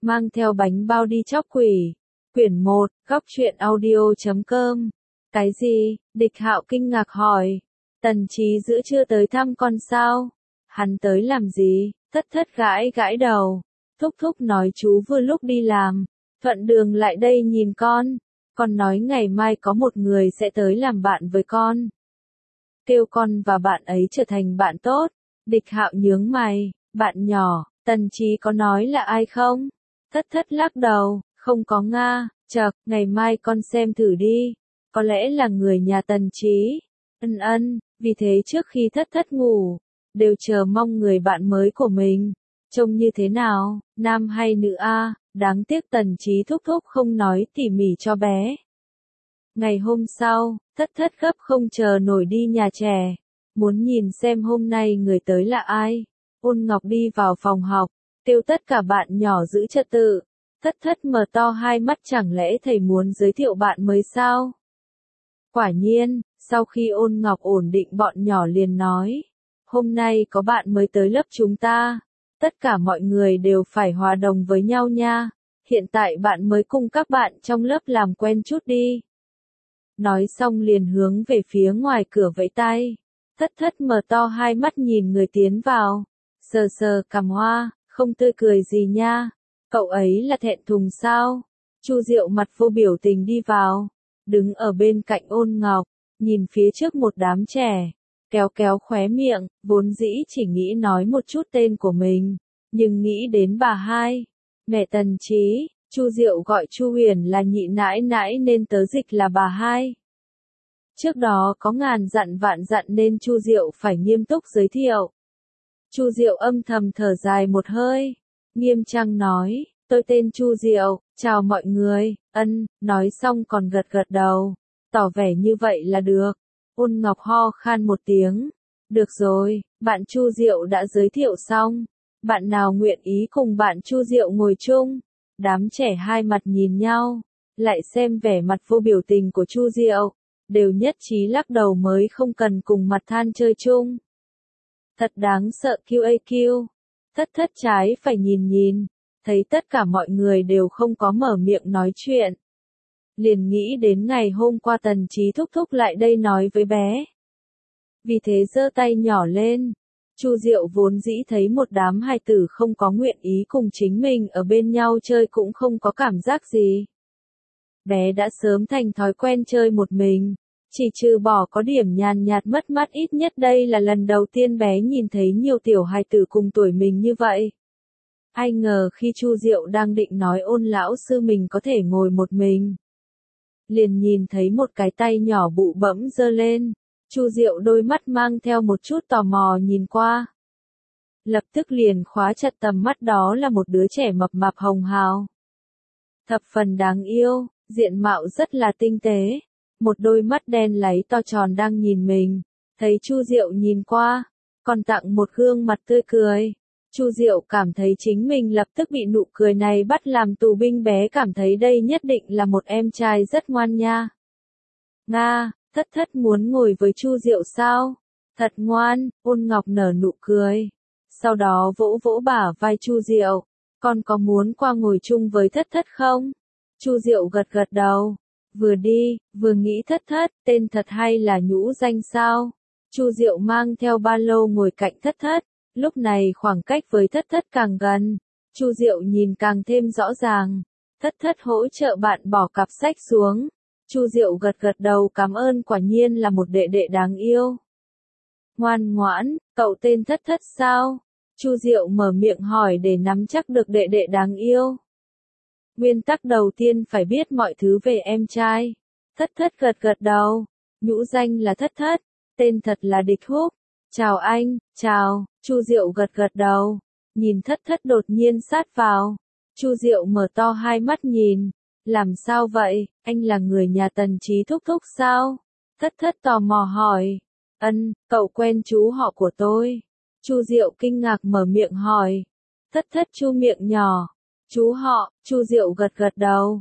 mang theo bánh bao đi chóc quỷ. Quyển 1, góc truyện audio.com. Cái gì? Địch Hạo kinh ngạc hỏi. Tần Chí giữa trưa tới thăm con sao? Hắn tới làm gì? Thất thất gãi gãi đầu. Thúc thúc nói chú vừa lúc đi làm, thuận đường lại đây nhìn con nói ngày mai có một người sẽ tới làm bạn với con. Kêu con và bạn ấy trở thành bạn tốt. Địch Hạo nhướng mày, bạn nhỏ, Tần Chí có nói là ai không? Thất thất lắc đầu, không có nga, chậc, ngày mai con xem thử đi. Có lẽ là người nhà Tần Chí. Ân, vì thế trước khi thất thất ngủ, đều chờ mong người bạn mới của mình. Trông như thế nào, nam hay nữ a? Đáng tiếc Tần Chí thúc thúc không nói tỉ mỉ cho bé. Ngày hôm sau, thất thất gấp không chờ nổi đi nhà trẻ. Muốn nhìn xem hôm nay người tới là ai. Ôn Ngọc đi vào phòng học, kêu tất cả bạn nhỏ giữ trật tự. Thất thất mở to hai mắt, chẳng lẽ thầy muốn giới thiệu bạn mới sao? Quả nhiên, sau khi Ôn Ngọc ổn định bọn nhỏ liền nói. Hôm nay có bạn mới tới lớp chúng ta. Tất cả mọi người đều phải hòa đồng với nhau nha. Hiện tại bạn mới cùng các bạn trong lớp làm quen chút đi. Nói xong liền hướng về phía ngoài cửa vẫy tay. Thất thất mở to hai mắt nhìn người tiến vào. Sờ sờ cằm hoa, không tươi cười gì nha. Cậu ấy là thẹn thùng sao? Chu Diệu mặt vô biểu tình đi vào. Đứng ở bên cạnh Ôn Ngọc, nhìn phía trước một đám trẻ. Kéo kéo khóe miệng, vốn dĩ chỉ nghĩ nói một chút tên của mình. Nhưng nghĩ đến bà hai. Mẹ Tần Chí, Chu Diệu gọi Chu Huyền là nhị nãi nãi nên tớ dịch là bà hai. Trước đó có ngàn dặn vạn dặn nên Chu Diệu phải nghiêm túc giới thiệu. Chu Diệu âm thầm thở dài một hơi, nghiêm trang nói, tôi tên Chu Diệu, chào mọi người, nói xong còn gật gật đầu, tỏ vẻ như vậy là được. Ôn Ngọc ho khan một tiếng, được rồi, bạn Chu Diệu đã giới thiệu xong, bạn nào nguyện ý cùng bạn Chu Diệu ngồi chung? Đám trẻ hai mặt nhìn nhau, lại xem vẻ mặt vô biểu tình của Chu Diệu, đều nhất trí lắc đầu mới không cần cùng mặt than chơi chung. Thật đáng sợ QAQ. Thất thất trái phải nhìn, thấy tất cả mọi người đều không có mở miệng nói chuyện. Liền nghĩ đến ngày hôm qua Tần Chí thúc thúc lại đây nói với bé. Vì thế giơ tay nhỏ lên. Chu Diệu vốn dĩ thấy một đám hài tử không có nguyện ý cùng chính mình ở bên nhau chơi cũng không có cảm giác gì. Bé đã sớm thành thói quen chơi một mình. Chỉ trừ bỏ có điểm nhàn nhạt mất mát, ít nhất đây là lần đầu tiên bé nhìn thấy nhiều tiểu hài tử cùng tuổi mình như vậy. Ai ngờ khi Chu Diệu đang định nói Ôn lão sư mình có thể ngồi một mình. Liền nhìn thấy một cái tay nhỏ bụ bẫm giơ lên. Chu Diệu đôi mắt mang theo một chút tò mò nhìn qua. Lập tức liền khóa chặt tầm mắt, đó là một đứa trẻ mập mạp hồng hào. Thập phần đáng yêu, diện mạo rất là tinh tế. Một đôi mắt đen láy to tròn đang nhìn mình, thấy Chu Diệu nhìn qua, còn tặng một gương mặt tươi cười. Chu Diệu cảm thấy chính mình lập tức bị nụ cười này bắt làm tù binh, bé cảm thấy đây nhất định là một em trai rất ngoan nha. Nga, thất thất muốn ngồi với Chu Diệu sao? Thật ngoan, Ôn Ngọc nở nụ cười. Sau đó vỗ vỗ bả vai Chu Diệu, con có muốn qua ngồi chung với thất thất không? Chu Diệu gật gật đầu. Vừa đi, vừa nghĩ thất thất, tên thật hay là nhũ danh sao? Chu Diệu mang theo ba lô ngồi cạnh thất thất, lúc này khoảng cách với thất thất càng gần, Chu Diệu nhìn càng thêm rõ ràng. Thất thất hỗ trợ bạn bỏ cặp sách xuống. Chu Diệu gật gật đầu cảm ơn, quả nhiên là một đệ đệ đáng yêu. Ngoan ngoãn, cậu tên thất thất sao? Chu Diệu mở miệng hỏi để nắm chắc được đệ đệ đáng yêu. Nguyên tắc đầu tiên phải biết mọi thứ về em trai. Thất thất gật gật đầu. Nhũ danh là thất thất, tên thật là Địch Húc. Chào anh, chào. Chu Diệu gật gật đầu. Nhìn thất thất đột nhiên sát vào. Chu Diệu mở to hai mắt nhìn. Làm sao vậy, anh là người nhà Tần Chí thúc thúc sao? Thất thất tò mò hỏi. Cậu quen chú họ của tôi. Chu Diệu kinh ngạc mở miệng hỏi. Thất thất chu miệng nhỏ. Chú họ, Chu Diệu gật gật đầu.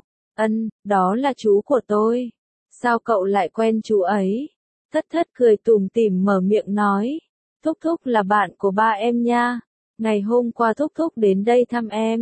Đó là chú của tôi. Sao cậu lại quen chú ấy? Thất thất cười tủm tỉm mở miệng nói. Thúc thúc là bạn của ba em nha. Ngày hôm qua thúc thúc đến đây thăm em.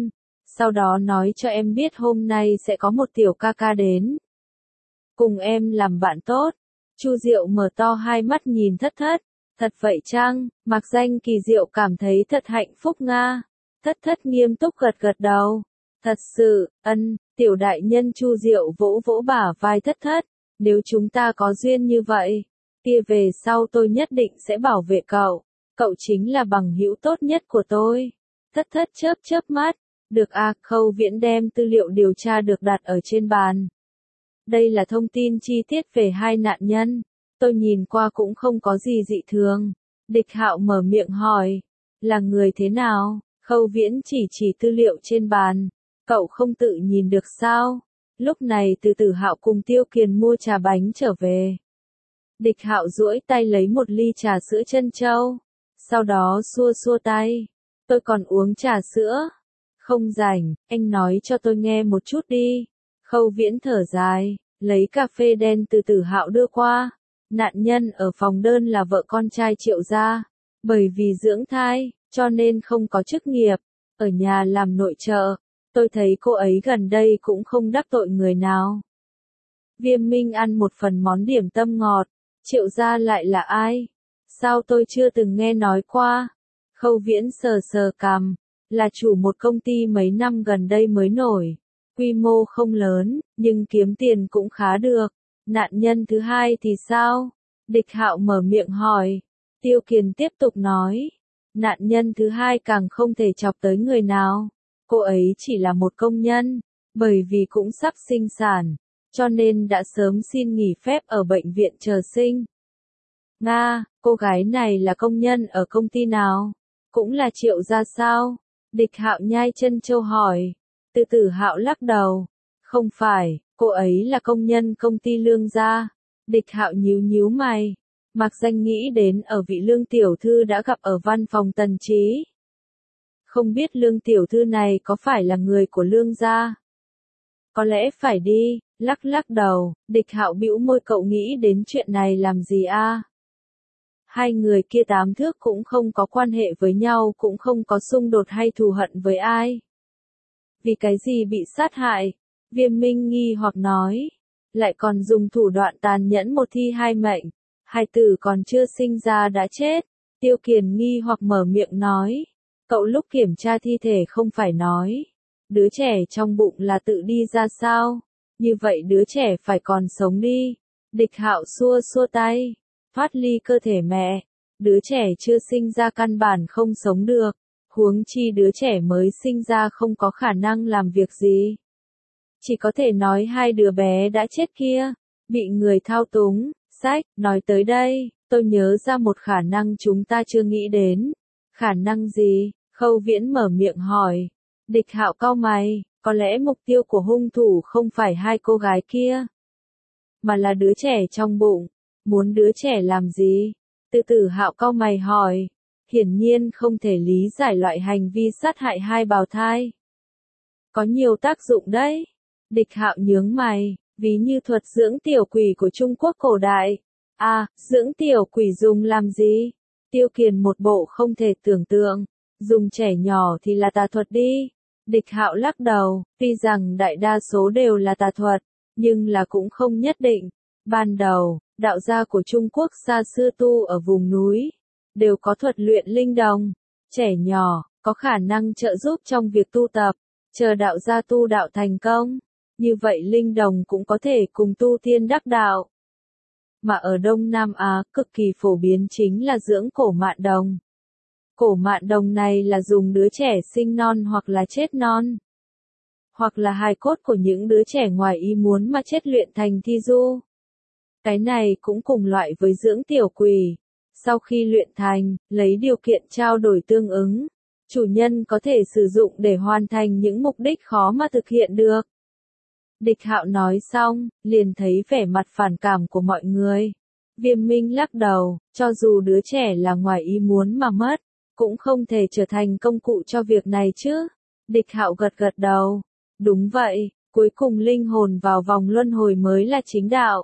Sau đó nói cho em biết hôm nay sẽ có một tiểu ca ca đến. Cùng em làm bạn tốt. Chu Diệu mở to hai mắt nhìn Thất Thất. Thật vậy chăng? Mạc Danh Kỳ Diệu cảm thấy thật hạnh phúc nga. Thất Thất nghiêm túc gật gật đầu. Thật sự, tiểu đại nhân Chu Diệu vỗ vỗ bả vai Thất Thất. Nếu chúng ta có duyên như vậy, kia về sau tôi nhất định sẽ bảo vệ cậu. Cậu chính là bằng hữu tốt nhất của tôi. Thất Thất chớp chớp mắt. Được à, Khâu Viễn đem tư liệu điều tra được đặt ở trên bàn. Đây là thông tin chi tiết về hai nạn nhân. Tôi nhìn qua cũng không có gì dị thường. Địch Hạo mở miệng hỏi. Là người thế nào? Khâu Viễn chỉ tư liệu trên bàn. Cậu không tự nhìn được sao? Lúc này Từ Tử Hạo cùng Tiêu Kiền mua trà bánh trở về. Địch Hạo duỗi tay lấy một ly trà sữa trân châu. Sau đó xua xua tay. Tôi còn uống trà sữa. Không rảnh, anh nói cho tôi nghe một chút đi. Khâu Viễn thở dài, lấy cà phê đen từ Tử Hạo đưa qua. Nạn nhân ở phòng đơn là vợ con trai Triệu gia. Bởi vì dưỡng thai, cho nên không có chức nghiệp. Ở nhà làm nội trợ. Tôi thấy cô ấy gần đây cũng không đắc tội người nào. Viêm Minh ăn một phần món điểm tâm ngọt. Triệu gia lại là ai? Sao tôi chưa từng nghe nói qua? Khâu Viễn sờ sờ cằm. Là chủ một công ty mấy năm gần đây mới nổi. Quy mô không lớn, nhưng kiếm tiền cũng khá được. Nạn nhân thứ hai thì sao? Địch Hạo mở miệng hỏi. Tiêu Kiền tiếp tục nói. Nạn nhân thứ hai càng không thể chọc tới người nào. Cô ấy chỉ là một công nhân. Bởi vì cũng sắp sinh sản. Cho nên đã sớm xin nghỉ phép ở bệnh viện chờ sinh. Nga, cô gái này là công nhân ở công ty nào? Cũng là Triệu gia sao? Địch Hạo nhai chân châu hỏi. Từ Tử Hạo lắc đầu. Không phải, cô ấy là công nhân công ty Lương gia. Địch Hạo nhíu nhíu mày. Mạc Danh nghĩ đến ở vị Lương tiểu thư đã gặp ở văn phòng Tần Trí. Không biết Lương tiểu thư này có phải là người của Lương gia? Có lẽ phải đi, lắc lắc đầu. Địch Hạo bĩu môi, cậu nghĩ đến chuyện này làm gì a? Hai người kia tám thước cũng không có quan hệ với nhau, cũng không có xung đột hay thù hận với ai. Vì cái gì bị sát hại? Viêm Minh nghi hoặc nói. Lại còn dùng thủ đoạn tàn nhẫn một thi hai mệnh. Hai tử còn chưa sinh ra đã chết. Tiêu Kiền nghi hoặc mở miệng nói. Cậu lúc kiểm tra thi thể không phải nói. Đứa trẻ trong bụng là tự đi ra sao? Như vậy đứa trẻ phải còn sống đi. Địch Hạo xua xua tay. Thoát ly cơ thể mẹ. Đứa trẻ chưa sinh ra căn bản không sống được. Huống chi đứa trẻ mới sinh ra không có khả năng làm việc gì. Chỉ có thể nói hai đứa bé đã chết kia. Bị người thao túng. Sách, nói tới đây, tôi nhớ ra một khả năng chúng ta chưa nghĩ đến. Khả năng gì? Khâu Viễn mở miệng hỏi. Địch Hạo cau mày. Có lẽ mục tiêu của hung thủ không phải hai cô gái kia. Mà là đứa trẻ trong bụng. Muốn đứa trẻ làm gì? Từ Tử Hạo cau mày hỏi. Hiển nhiên không thể lý giải loại hành vi sát hại hai bào thai. Có nhiều tác dụng đấy. Địch Hạo nhướng mày, ví như thuật dưỡng tiểu quỷ của Trung Quốc cổ đại. À, dưỡng tiểu quỷ dùng làm gì? Tiêu Kiền một bộ không thể tưởng tượng. Dùng trẻ nhỏ thì là tà thuật đi. Địch Hạo lắc đầu, tuy rằng đại đa số đều là tà thuật, nhưng là cũng không nhất định. Ban đầu, đạo gia của Trung Quốc xa xưa tu ở vùng núi, đều có thuật luyện linh đồng. Trẻ nhỏ, có khả năng trợ giúp trong việc tu tập, chờ đạo gia tu đạo thành công. Như vậy linh đồng cũng có thể cùng tu tiên đắc đạo. Mà ở Đông Nam Á, cực kỳ phổ biến chính là dưỡng cổ mạn đồng. Cổ mạn đồng này là dùng đứa trẻ sinh non hoặc là chết non. Hoặc là hài cốt của những đứa trẻ ngoài ý muốn mà chết luyện thành thi du. Cái này cũng cùng loại với dưỡng tiểu quỷ. Sau khi luyện thành, lấy điều kiện trao đổi tương ứng, chủ nhân có thể sử dụng để hoàn thành những mục đích khó mà thực hiện được. Địch Hạo nói xong, liền thấy vẻ mặt phản cảm của mọi người. Viêm Minh lắc đầu, cho dù đứa trẻ là ngoài ý muốn mà mất, cũng không thể trở thành công cụ cho việc này chứ. Địch Hạo gật gật đầu. Đúng vậy, cuối cùng linh hồn vào vòng luân hồi mới là chính đạo.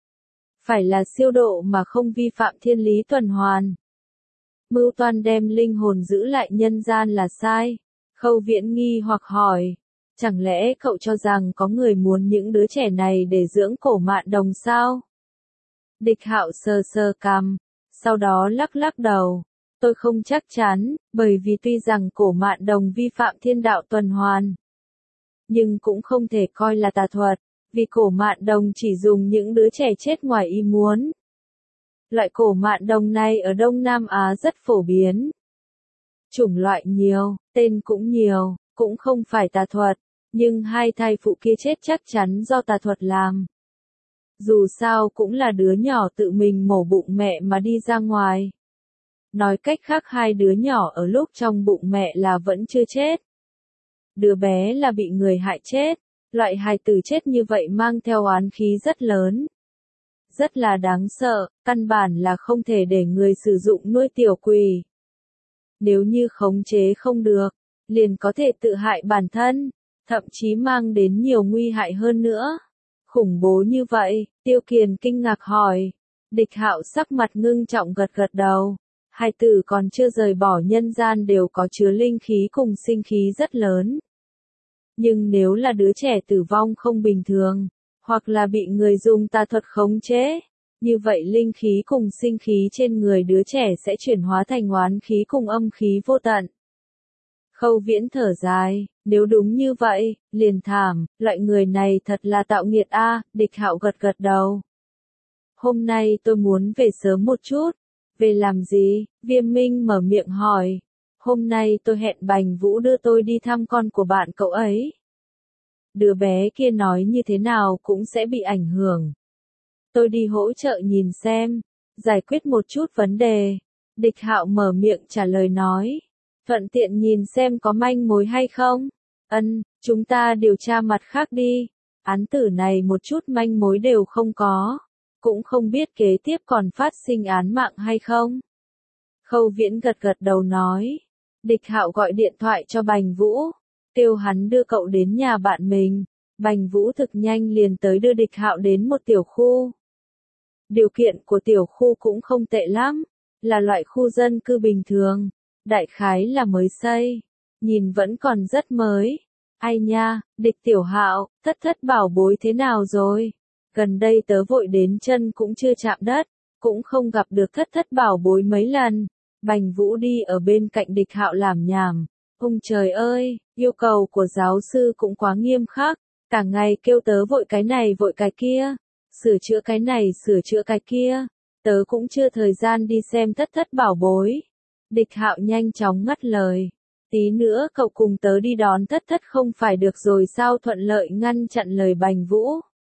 Phải là siêu độ mà không vi phạm thiên lý tuần hoàn. Mưu toan đem linh hồn giữ lại nhân gian là sai. Khâu Viễn nghi hoặc hỏi, chẳng lẽ cậu cho rằng có người muốn những đứa trẻ này để dưỡng Cổ Mạn Đồng sao? Địch Hạo sờ sờ cằm, sau đó lắc lắc đầu. Tôi không chắc chắn, bởi vì tuy rằng Cổ Mạn Đồng vi phạm thiên đạo tuần hoàn, nhưng cũng không thể coi là tà thuật, vì Cổ Mạn Đồng chỉ dùng những đứa trẻ chết ngoài ý muốn. Loại Cổ Mạn Đồng này ở Đông Nam Á rất phổ biến. Chủng loại nhiều, tên cũng nhiều, cũng không phải tà thuật, nhưng hai thai phụ kia chết chắc chắn do tà thuật làm. Dù sao cũng là đứa nhỏ tự mình mổ bụng mẹ mà đi ra ngoài. Nói cách khác hai đứa nhỏ ở lúc trong bụng mẹ là vẫn chưa chết. Đứa bé là bị người hại chết, loại hài tử chết như vậy mang theo oán khí rất lớn. Rất là đáng sợ, căn bản là không thể để người sử dụng nuôi tiểu quỷ. Nếu như khống chế không được, liền có thể tự hại bản thân, thậm chí mang đến nhiều nguy hại hơn nữa. Khủng bố như vậy, Tiêu Kiền kinh ngạc hỏi. Địch Hạo sắc mặt ngưng trọng gật gật đầu. Hai tử còn chưa rời bỏ nhân gian đều có chứa linh khí cùng sinh khí rất lớn. Nhưng nếu là đứa trẻ tử vong không bình thường, hoặc là bị người dùng tà thuật khống chế, như vậy linh khí cùng sinh khí trên người đứa trẻ sẽ chuyển hóa thành oán khí cùng âm khí vô tận. Khâu Viễn thở dài, nếu đúng như vậy, liền thảm, loại người này thật là tạo nghiệt a. Địch Hạo gật gật đầu. Hôm nay tôi muốn về sớm một chút. Về làm gì? Viêm Minh mở miệng hỏi. Hôm nay tôi hẹn Bành Vũ đưa tôi đi thăm con của bạn cậu ấy. Đứa bé kia nói như thế nào cũng sẽ bị ảnh hưởng. Tôi đi hỗ trợ nhìn xem, giải quyết một chút vấn đề. Địch Hạo mở miệng trả lời nói. Thuận tiện nhìn xem có manh mối hay không. Chúng ta điều tra mặt khác đi. Án tử này một chút manh mối đều không có. Cũng không biết kế tiếp còn phát sinh án mạng hay không. Khâu Viễn gật gật đầu nói. Địch Hạo gọi điện thoại cho Bành Vũ. Kêu hắn đưa cậu đến nhà bạn mình. Bành Vũ thực nhanh liền tới đưa Địch Hạo đến một tiểu khu. Điều kiện của tiểu khu cũng không tệ lắm. Là loại khu dân cư bình thường. Đại khái là mới xây. Nhìn vẫn còn rất mới. Ai nha, Địch Tiểu Hạo, thất thất bảo bối thế nào rồi? Gần đây tớ vội đến chân cũng chưa chạm đất. Cũng không gặp được thất thất bảo bối mấy lần. Bành Vũ đi ở bên cạnh Địch Hạo làm nhảm. Ông trời ơi, yêu cầu của giáo sư cũng quá nghiêm khắc. Cả ngày kêu tớ vội cái này vội cái kia. Sửa chữa cái này sửa chữa cái kia. Tớ cũng chưa thời gian đi xem thất thất bảo bối. Địch Hạo nhanh chóng ngắt lời. Tí nữa cậu cùng tớ đi đón thất thất không phải được rồi sao? Thuận lợi ngăn chặn lời Bành Vũ.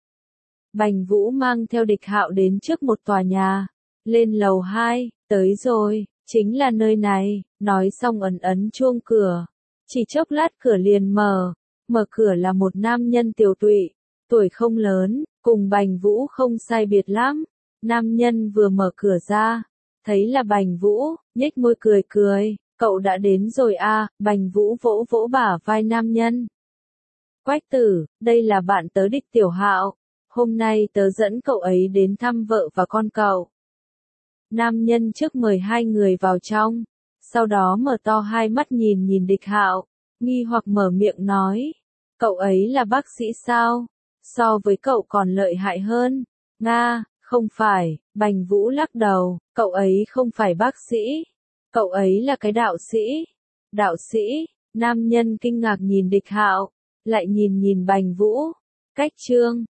Bành Vũ mang theo Địch Hạo đến trước một tòa nhà. Lên lầu 2, tới rồi, chính là nơi này. Nói xong ấn ấn chuông cửa. Chỉ chốc lát cửa liền mở. Mở cửa là một nam nhân tiều tụy. Tuổi không lớn, cùng Bành Vũ không sai biệt lắm. Nam nhân vừa mở cửa ra. Thấy là Bành Vũ, nhếch môi cười cười. Cậu đã đến rồi à? Bành Vũ vỗ vỗ bả vai nam nhân. Quách tử, đây là bạn tớ Địch Tiểu Hạo. Hôm nay tớ dẫn cậu ấy đến thăm vợ và con cậu. Nam nhân trước mời hai người vào trong. Sau đó mở to hai mắt nhìn nhìn Địch Hạo. Nghi hoặc mở miệng nói. Cậu ấy là bác sĩ sao? So với cậu còn lợi hại hơn. Nga, không phải. Bành Vũ lắc đầu. Cậu ấy không phải bác sĩ. Cậu ấy là cái đạo sĩ. Đạo sĩ, nam nhân kinh ngạc nhìn Địch Hạo, lại nhìn nhìn Bành Vũ. Cách chương